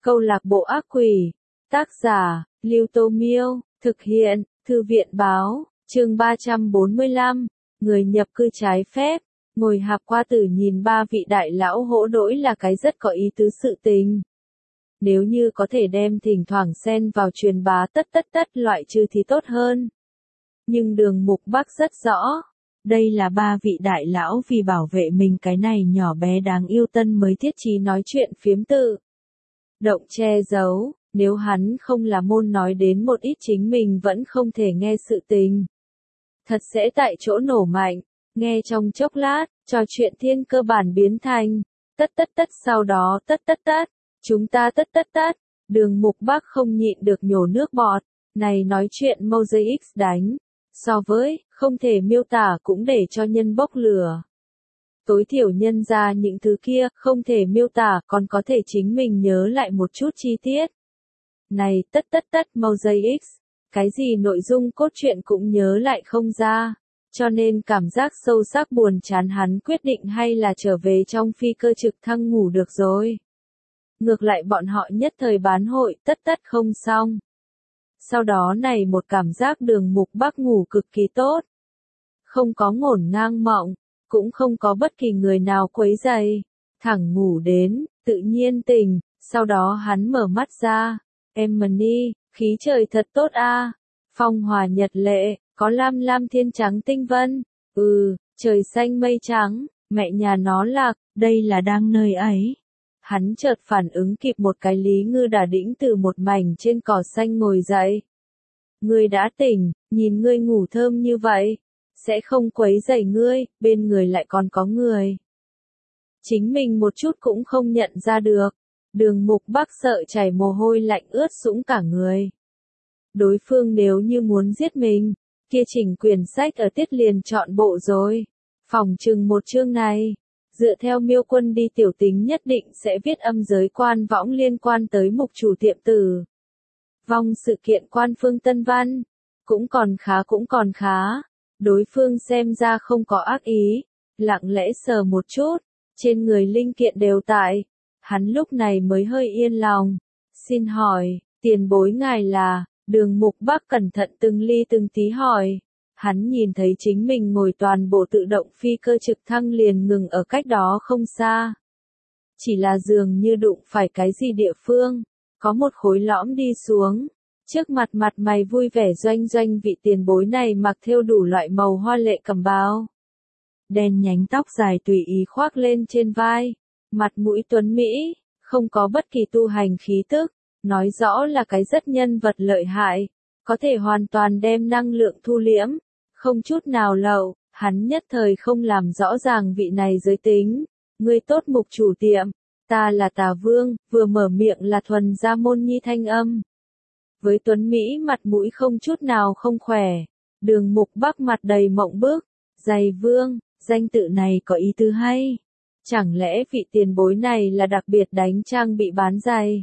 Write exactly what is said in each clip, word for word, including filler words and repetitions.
Câu lạc bộ ác quỷ. Tác giả, Lưu Tô Miêu. Thực hiện, Thư viện Báo. Chương ba trăm bốn mươi lăm. Người nhập cư trái phép. Ngồi Hạp Qua Tử nhìn ba vị đại lão hỗn đỗi là cái rất có ý tứ sự tình. Nếu như có thể đem thỉnh thoảng xen vào truyền bá tất tất tất loại trừ thì tốt hơn. Nhưng Đường Mục Bắc rất rõ. Đây là ba vị đại lão vì bảo vệ mình cái này nhỏ bé đáng yêu tân mới thiết chí nói chuyện phiếm tự. Động che giấu, nếu hắn không là môn nói đến một ít chính mình vẫn không thể nghe sự tình. Thật sẽ tại chỗ nổ mạnh, nghe trong chốc lát, trò chuyện thiên cơ bản biến thành, tất tất tất sau đó tất tất tất, chúng ta tất tất tất, Đường Mục Bắc không nhịn được nhổ nước bọt, này nói chuyện Mosaic đánh. So với, không thể miêu tả cũng để cho nhân bốc lửa. Tối thiểu nhân ra những thứ kia, không thể miêu tả còn có thể chính mình nhớ lại một chút chi tiết. Này tất tất tất Mosaic, cái gì nội dung cốt truyện cũng nhớ lại không ra. Cho nên cảm giác sâu sắc buồn chán hắn quyết định hay là trở về trong phi cơ trực thăng ngủ được rồi. Ngược lại bọn họ nhất thời bán hội tất tất không xong. Sau đó này một cảm giác Đường Mục Bắc ngủ cực kỳ tốt. Không có ngổn ngang mộng, cũng không có bất kỳ người nào quấy rầy, thẳng ngủ đến, tự nhiên tỉnh, sau đó hắn mở mắt ra, Emily, khí trời thật tốt a, phong hòa nhật lệ, có lam lam thiên trắng tinh vân, ừ, trời xanh mây trắng, mẹ nhà nó lạc, đây là đang nơi ấy. Hắn chợt phản ứng kịp một cái Lý Ngư đà đĩnh từ một mảnh trên cỏ xanh ngồi dậy. Ngươi đã tỉnh, nhìn ngươi ngủ thơm như vậy, sẽ không quấy rầy ngươi, bên người lại còn có người. Chính mình một chút cũng không nhận ra được, Đường Mục Bắc sợ chảy mồ hôi lạnh ướt sũng cả người. Đối phương nếu như muốn giết mình, kia chỉnh quyển sách ở tiết liền chọn bộ rồi, phỏng chừng một chương này. Dựa theo Miêu Quân đi tiểu tính nhất định sẽ viết âm giới quan võng liên quan tới mục chủ tiệm tử. Vong sự kiện quan phương Tân Văn. Cũng còn khá cũng còn khá. Đối phương xem ra không có ác ý. Lặng lẽ sờ một chút. Trên người linh kiện đều tại. Hắn lúc này mới hơi yên lòng. Xin hỏi, tiền bối ngài là, Đường Mục Bắc cẩn thận từng ly từng tí hỏi. Hắn nhìn thấy chính mình ngồi toàn bộ tự động phi cơ trực thăng liền ngừng ở cách đó không xa. Chỉ là dường như đụng phải cái gì địa phương, có một khối lõm đi xuống. Trước mặt mặt mày vui vẻ doanh doanh vị tiền bối này mặc thêu đủ loại màu hoa lệ cẩm bào. Đen nhánh tóc dài tùy ý khoác lên trên vai, mặt mũi tuấn Mỹ, không có bất kỳ tu hành khí tức, nói rõ là cái rất nhân vật lợi hại, có thể hoàn toàn đem năng lượng thu liễm. Không chút nào lậu, hắn nhất thời không làm rõ ràng vị này giới tính. Ngươi tốt mục chủ tiệm, ta là Tà Vương, vừa mở miệng là thuần gia môn nhi thanh âm. Với tuấn Mỹ mặt mũi không chút nào không khỏe, Đường Mục Bắc mặt đầy mộng bức, giày Vương, danh tự này có ý tứ hay. Chẳng lẽ vị tiền bối này là đặc biệt đánh trang bị bán giày?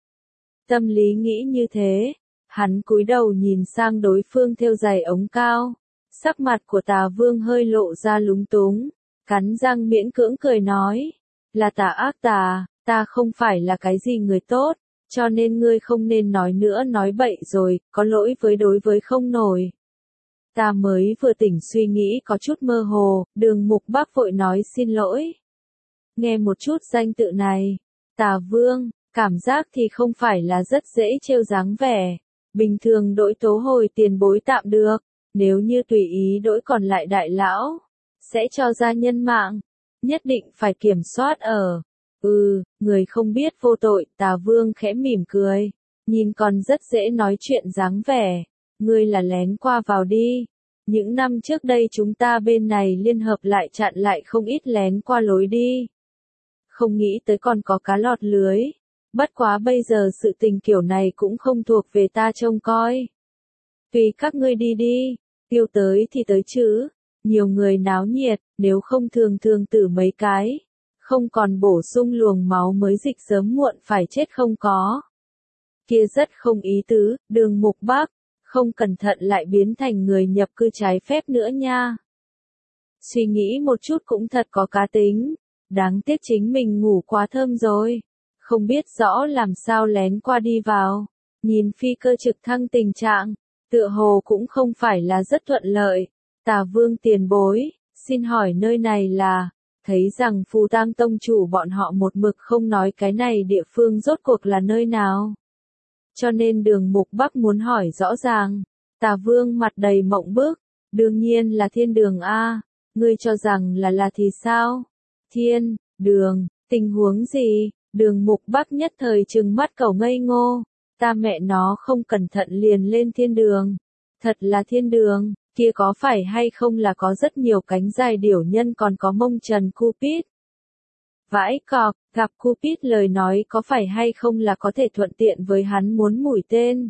Tâm lý nghĩ như thế, hắn cúi đầu nhìn sang đối phương thêu giày ống cao. Sắc mặt của Tà Vương hơi lộ ra lúng túng, cắn răng miễn cưỡng cười nói, là tà ác tà, ta không phải là cái gì người tốt, cho nên ngươi không nên nói nữa nói bậy rồi, có lỗi với đối với không nổi. Ta mới vừa tỉnh suy nghĩ có chút mơ hồ, Đường Mục Bắc vội nói xin lỗi. Nghe một chút danh tự này, Tà Vương, cảm giác thì không phải là rất dễ trêu dáng vẻ, bình thường đổi tố hồi tiền bối tạm được. Nếu như tùy ý đổi còn lại đại lão, sẽ cho ra nhân mạng, nhất định phải kiểm soát ở. Ừ, người không biết vô tội, Tà Vương khẽ mỉm cười, nhìn còn rất dễ nói chuyện dáng vẻ, ngươi là lén qua vào đi. Những năm trước đây chúng ta bên này liên hợp lại chặn lại không ít lén qua lối đi. Không nghĩ tới còn có cá lọt lưới, bất quá bây giờ sự tình kiểu này cũng không thuộc về ta trông coi. Tùy các ngươi đi đi, tiêu tới thì tới chứ, nhiều người náo nhiệt, nếu không thường thường tử mấy cái, không còn bổ sung luồng máu mới dịch sớm muộn phải chết không có. Kia rất không ý tứ, Đường Mục Bắc, không cẩn thận lại biến thành người nhập cư trái phép nữa nha. Suy nghĩ một chút cũng thật có cá tính, đáng tiếc chính mình ngủ quá thơm rồi. không biết rõ làm sao lén qua đi vào. Nhìn phi cơ trực thăng tình trạng, tựa hồ cũng không phải là rất thuận lợi. Tà Vương tiền bối, xin hỏi nơi này là, thấy rằng Phù Tang tông chủ bọn họ một mực không nói cái này địa phương rốt cuộc là nơi nào. Cho nên Đường Mục Bắc muốn hỏi rõ ràng. Tà Vương mặt đầy mộng bức, đương nhiên là thiên đường A, ngươi cho rằng là là thì sao? Thiên, đường, tình huống gì? Đường Mục Bắc nhất thời trừng mắt cẩu ngây ngô, ta mẹ nó không cẩn thận liền lên thiên đường. Thật là thiên đường, kia có phải hay không là có rất nhiều cánh dài điểu nhân còn có mông trần Cupid. Vãi cọp, gặp Cupid lời nói có phải hay không là có thể thuận tiện với hắn muốn mũi tên.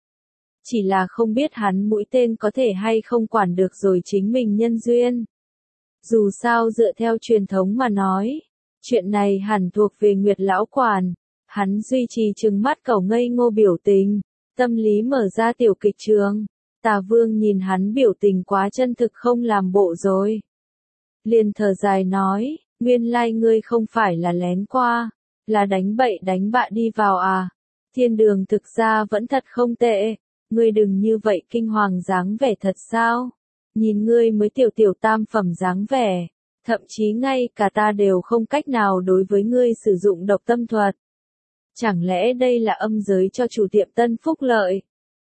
Chỉ là không biết hắn mũi tên có thể hay không quản được rồi chính mình nhân duyên. Dù sao dựa theo truyền thống mà nói, chuyện này hẳn thuộc về Nguyệt Lão Quản. Hắn duy trì trừng mắt cẩu ngây ngô biểu tình, tâm lý mở ra tiểu kịch trường. Tà Vương nhìn hắn biểu tình quá chân thực không làm bộ rồi. Liền thở dài nói, nguyên lai ngươi không phải là lén qua, là đánh bậy đánh bạ đi vào à. Thiên đường thực ra vẫn thật không tệ, ngươi đừng như vậy kinh hoàng dáng vẻ thật sao. Nhìn ngươi mới tiểu tiểu tam phẩm dáng vẻ, thậm chí ngay cả ta đều không cách nào đối với ngươi sử dụng độc tâm thuật. Chẳng lẽ đây là âm giới cho chủ tiệm Tân Phúc Lợi?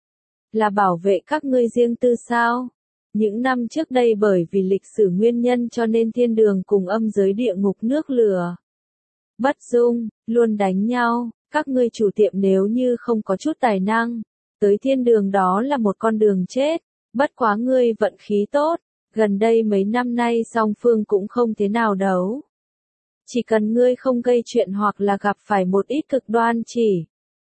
Là bảo vệ các ngươi riêng tư sao? Những năm trước đây bởi vì lịch sử nguyên nhân cho nên thiên đường cùng âm giới địa ngục nước lửa bất dung, luôn đánh nhau, các ngươi chủ tiệm nếu như không có chút tài năng, tới thiên đường đó là một con đường chết, bất quá ngươi vận khí tốt, gần đây mấy năm nay song phương cũng không thế nào đấu. Chỉ cần ngươi không gây chuyện hoặc là gặp phải một ít cực đoan chỉ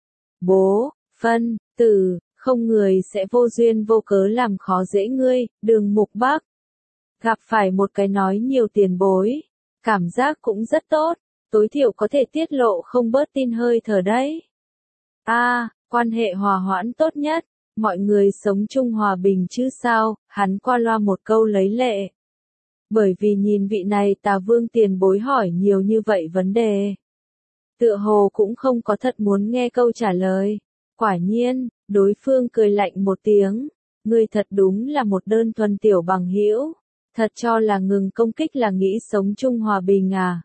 bố, phân, tử, không người sẽ vô duyên vô cớ làm khó dễ ngươi. Đường Mục Bắc gặp phải một cái nói nhiều tiền bối, cảm giác cũng rất tốt, tối thiểu có thể tiết lộ không bớt tin hơi thở đấy. A, à, quan hệ hòa hoãn tốt nhất, mọi người sống chung hòa bình chứ sao, hắn qua loa một câu lấy lệ. Bởi vì nhìn vị này Tà Vương tiền bối hỏi nhiều như vậy vấn đề, tựa hồ cũng không có thật muốn nghe câu trả lời. Quả nhiên, đối phương cười lạnh một tiếng, ngươi thật đúng là một đơn thuần tiểu bằng hữu, thật cho là ngừng công kích là nghĩ sống chung hòa bình à.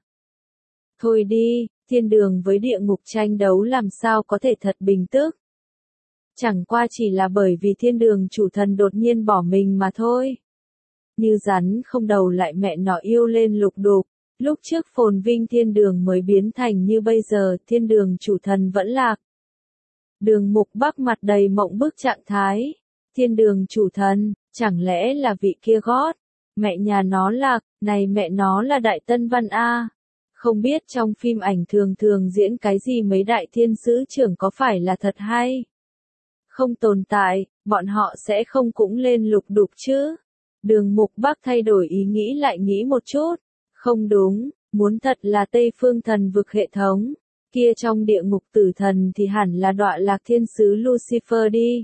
Thôi đi, thiên đường với địa ngục tranh đấu làm sao có thể thật bình tức. Chẳng qua chỉ là bởi vì thiên đường chủ thần đột nhiên bỏ mình mà thôi. Như rắn không đầu lại mẹ nó yêu lên lục đục, lúc trước phồn vinh thiên đường mới biến thành như bây giờ, thiên đường chủ thần vẫn lạc. Đường Mục Bắc mặt đầy mộng bức trạng thái, thiên đường chủ thần, chẳng lẽ là vị kia gót, mẹ nhà nó lạc, này mẹ nó là Đại Tân Văn A. Không biết trong phim ảnh thường thường diễn cái gì mấy đại thiên sứ trưởng có phải là thật hay? Không tồn tại, bọn họ sẽ không cũng lên lục đục chứ. Đường Mục Bắc thay đổi ý nghĩ lại nghĩ một chút. Không đúng, muốn thật là Tây Phương thần vực hệ thống. Kia trong địa ngục tử thần thì hẳn là đọa lạc thiên sứ Lucifer đi.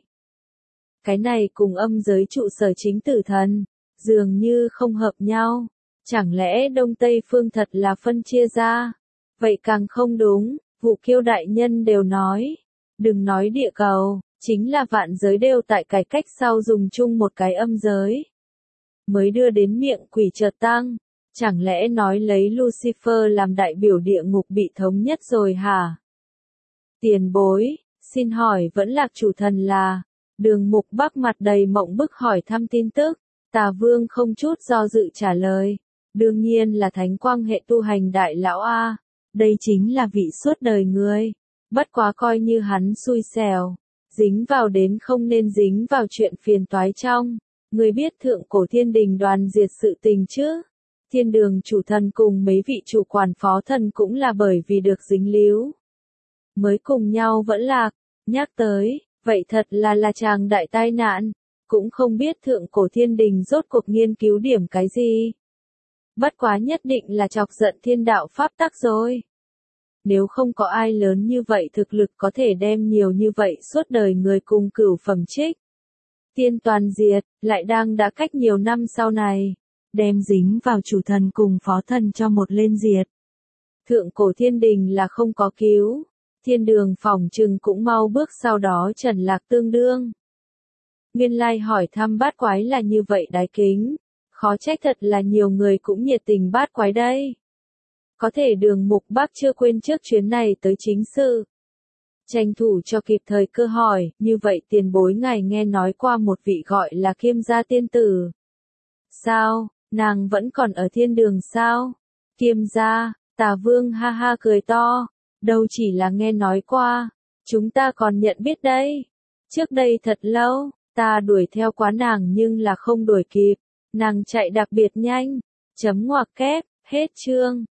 Cái này cùng âm giới trụ sở chính tử thần, dường như không hợp nhau. Chẳng lẽ Đông Tây Phương thật là phân chia ra? Vậy càng không đúng, Vụ Kiêu đại nhân đều nói. Đừng nói địa cầu, chính là vạn giới đều tại cải cách sau dùng chung một cái âm giới. Mới đưa đến miệng quỷ chợt tăng. Chẳng lẽ nói lấy Lucifer làm đại biểu địa ngục bị thống nhất rồi hả? Tiền bối, xin hỏi vẫn lạc chủ thần là? Đường Mục Bắc mặt đầy mộng bức hỏi thăm tin tức. Tà Vương không chút do dự trả lời. Đương nhiên là thánh quang hệ tu hành đại lão A. Đây chính là vị suốt đời người. Bất quá coi như hắn xui xẻo. Dính vào đến không nên dính vào chuyện phiền toái trong. Người biết thượng cổ thiên đình đoàn diệt sự tình chứ? Thiên đường chủ thần cùng mấy vị chủ quản phó thần cũng là bởi vì được dính líu. Mới cùng nhau vẫn lạc. Nhắc tới, vậy thật là là chàng đại tai nạn. Cũng không biết thượng cổ thiên đình rốt cuộc nghiên cứu điểm cái gì. Bất quá nhất định là chọc giận thiên đạo pháp tắc rồi. Nếu không có ai lớn như vậy thực lực có thể đem nhiều như vậy suốt đời người cùng cửu phẩm trích. Tiên toàn diệt, lại đang đã cách nhiều năm sau này. Đem dính vào chủ thần cùng phó thần cho một lên diệt. Thượng cổ thiên đình là không có cứu. Thiên đường phỏng chừng cũng mau bước sau đó trần lạc tương đương. Nguyên lai hỏi thăm bát quái là như vậy đái kính. Khó trách thật là nhiều người cũng nhiệt tình bát quái đây. Có thể đường mục bác chưa quên trước chuyến này tới chính sự. Tranh thủ cho kịp thời cơ hỏi, như vậy tiền bối ngài nghe nói qua một vị gọi là Kiêm gia tiên tử. Sao, nàng vẫn còn ở thiên đường sao? Kiêm gia, Tà Vương ha ha cười to, đâu chỉ là nghe nói qua, chúng ta còn nhận biết đây. Trước đây thật lâu, ta đuổi theo quá nàng nhưng là không đuổi kịp, nàng chạy đặc biệt nhanh. Chấm ngoặc kép, hết chương.